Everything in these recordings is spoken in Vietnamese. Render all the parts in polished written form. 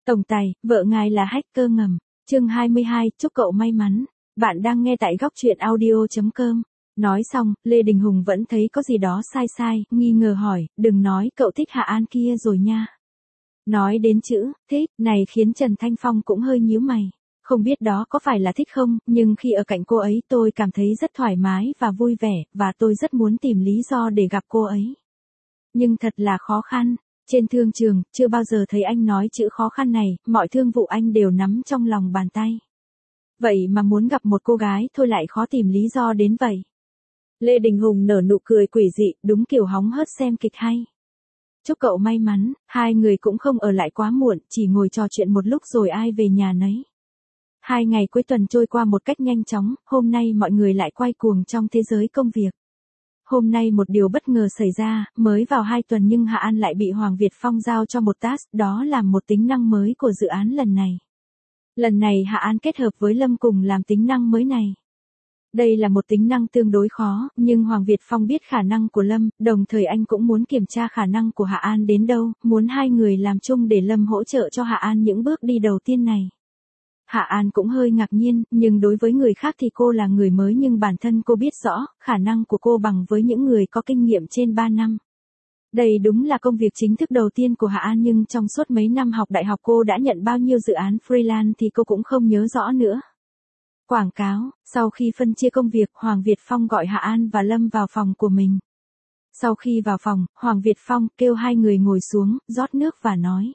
Tổng tài, vợ ngài là hacker ngầm. Chương 22, chúc cậu may mắn. Bạn đang nghe tại góc truyện audio.com. Nói xong, Lê Đình Hùng vẫn thấy có gì đó sai, nghi ngờ hỏi, đừng nói cậu thích Hạ An kia rồi nha. Nói đến chữ, thích, này khiến Trần Thanh Phong cũng hơi nhíu mày. Không biết đó có phải là thích không, nhưng khi ở cạnh cô ấy tôi cảm thấy rất thoải mái và vui vẻ, và tôi rất muốn tìm lý do để gặp cô ấy. Nhưng thật là khó khăn. Trên thương trường, chưa bao giờ thấy anh nói chữ khó khăn này, mọi thương vụ anh đều nắm trong lòng bàn tay. Vậy mà muốn gặp một cô gái thôi lại khó tìm lý do đến vậy. Lê Đình Hùng nở nụ cười quỷ dị, đúng kiểu hóng hớt xem kịch hay. Chúc cậu may mắn, hai người cũng không ở lại quá muộn, chỉ ngồi trò chuyện một lúc rồi ai về nhà nấy. 2 ngày cuối tuần trôi qua một cách nhanh chóng, hôm nay mọi người lại quay cuồng trong thế giới công việc. Hôm nay một điều bất ngờ xảy ra, mới vào 2 tuần nhưng Hạ An lại bị Hoàng Việt Phong giao cho một task, đó là một tính năng mới của dự án lần này. Lần này Hạ An kết hợp với Lâm cùng làm tính năng mới này. Đây là một tính năng tương đối khó, nhưng Hoàng Việt Phong biết khả năng của Lâm, đồng thời anh cũng muốn kiểm tra khả năng của Hạ An đến đâu, muốn hai người làm chung để Lâm hỗ trợ cho Hạ An những bước đi đầu tiên này. Hạ An cũng hơi ngạc nhiên, nhưng đối với người khác thì cô là người mới nhưng bản thân cô biết rõ, khả năng của cô bằng với những người có kinh nghiệm trên 3 năm. Đây đúng là công việc chính thức đầu tiên của Hạ An nhưng trong suốt mấy năm học đại học cô đã nhận bao nhiêu dự án freelance thì cô cũng không nhớ rõ nữa. Quảng cáo, sau khi phân chia công việc, Hoàng Việt Phong gọi Hạ An và Lâm vào phòng của mình. Sau khi vào phòng, Hoàng Việt Phong kêu hai người ngồi xuống, rót nước và nói.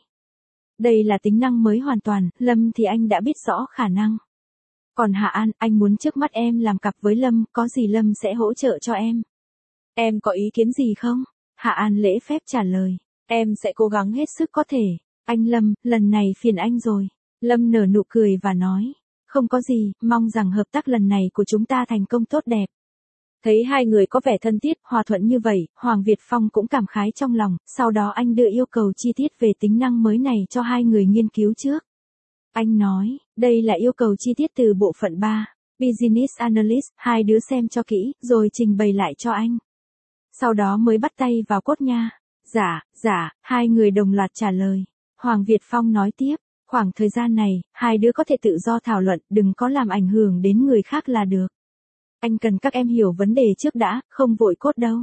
Đây là tính năng mới hoàn toàn, Lâm thì anh đã biết rõ khả năng. Còn Hạ An, anh muốn trước mắt em làm cặp với Lâm, có gì Lâm sẽ hỗ trợ cho em. Em có ý kiến gì không? Hạ An lễ phép trả lời. Em sẽ cố gắng hết sức có thể. Anh Lâm, lần này phiền anh rồi. Lâm nở nụ cười và nói. Không có gì, mong rằng hợp tác lần này của chúng ta thành công tốt đẹp. Thấy hai người có vẻ thân thiết, hòa thuận như vậy, Hoàng Việt Phong cũng cảm khái trong lòng, sau đó anh đưa yêu cầu chi tiết về tính năng mới này cho hai người nghiên cứu trước. Anh nói, đây là yêu cầu chi tiết từ bộ phận 3, Business Analyst, hai đứa xem cho kỹ, rồi trình bày lại cho anh. Sau đó mới bắt tay vào code nha. Dạ, hai người đồng loạt trả lời. Hoàng Việt Phong nói tiếp, khoảng thời gian này, hai đứa có thể tự do thảo luận, đừng có làm ảnh hưởng đến người khác là được. Anh cần các em hiểu vấn đề trước đã, không vội code đâu.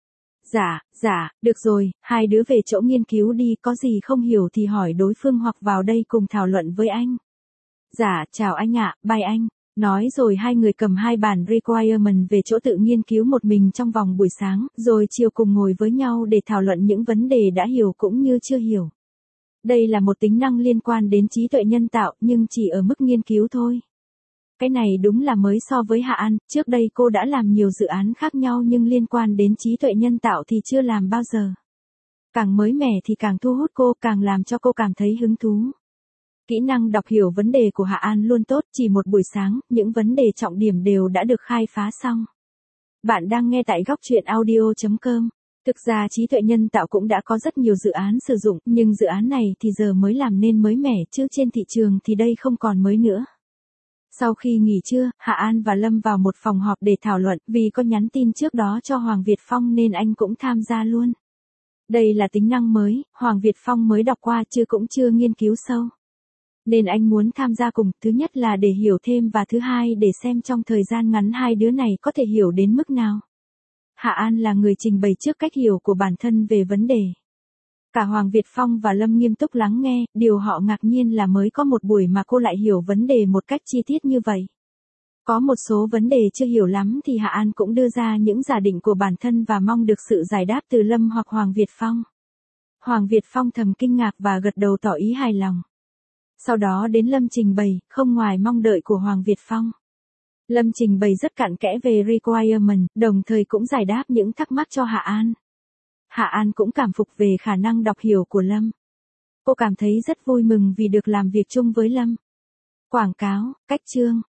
Dạ, được rồi, hai đứa về chỗ nghiên cứu đi, có gì không hiểu thì hỏi đối phương hoặc vào đây cùng thảo luận với anh. Dạ, chào anh ạ, bye anh. Nói rồi hai người cầm 2 bản requirement về chỗ tự nghiên cứu một mình trong vòng buổi sáng, rồi chiều cùng ngồi với nhau để thảo luận những vấn đề đã hiểu cũng như chưa hiểu. Đây là một tính năng liên quan đến trí tuệ nhân tạo, nhưng chỉ ở mức nghiên cứu thôi. Cái này đúng là mới so với Hạ An, trước đây cô đã làm nhiều dự án khác nhau nhưng liên quan đến trí tuệ nhân tạo thì chưa làm bao giờ. Càng mới mẻ thì càng thu hút cô, càng làm cho cô cảm thấy hứng thú. Kỹ năng đọc hiểu vấn đề của Hạ An luôn tốt, chỉ một buổi sáng, những vấn đề trọng điểm đều đã được khai phá xong. Bạn đang nghe tại góc truyện audio.com. Thực ra trí tuệ nhân tạo cũng đã có rất nhiều dự án sử dụng, nhưng dự án này thì giờ mới làm nên mới mẻ chứ trên thị trường thì đây không còn mới nữa. Sau khi nghỉ trưa, Hạ An và Lâm vào một phòng họp để thảo luận, vì có nhắn tin trước đó cho Hoàng Việt Phong nên anh cũng tham gia luôn. Đây là tính năng mới, Hoàng Việt Phong mới đọc qua chứ cũng chưa nghiên cứu sâu. Nên anh muốn tham gia cùng, thứ nhất là để hiểu thêm và thứ hai để xem trong thời gian ngắn hai đứa này có thể hiểu đến mức nào. Hạ An là người trình bày trước cách hiểu của bản thân về vấn đề. Cả Hoàng Việt Phong và Lâm nghiêm túc lắng nghe, điều họ ngạc nhiên là mới có một buổi mà cô lại hiểu vấn đề một cách chi tiết như vậy. Có một số vấn đề chưa hiểu lắm thì Hạ An cũng đưa ra những giả định của bản thân và mong được sự giải đáp từ Lâm hoặc Hoàng Việt Phong. Hoàng Việt Phong thầm kinh ngạc và gật đầu tỏ ý hài lòng. Sau đó đến Lâm trình bày, không ngoài mong đợi của Hoàng Việt Phong. Lâm trình bày rất cặn kẽ về requirement, đồng thời cũng giải đáp những thắc mắc cho Hạ An. Hạ An cũng cảm phục về khả năng đọc hiểu của Lâm. Cô cảm thấy rất vui mừng vì được làm việc chung với Lâm. Quảng cáo, cách chương.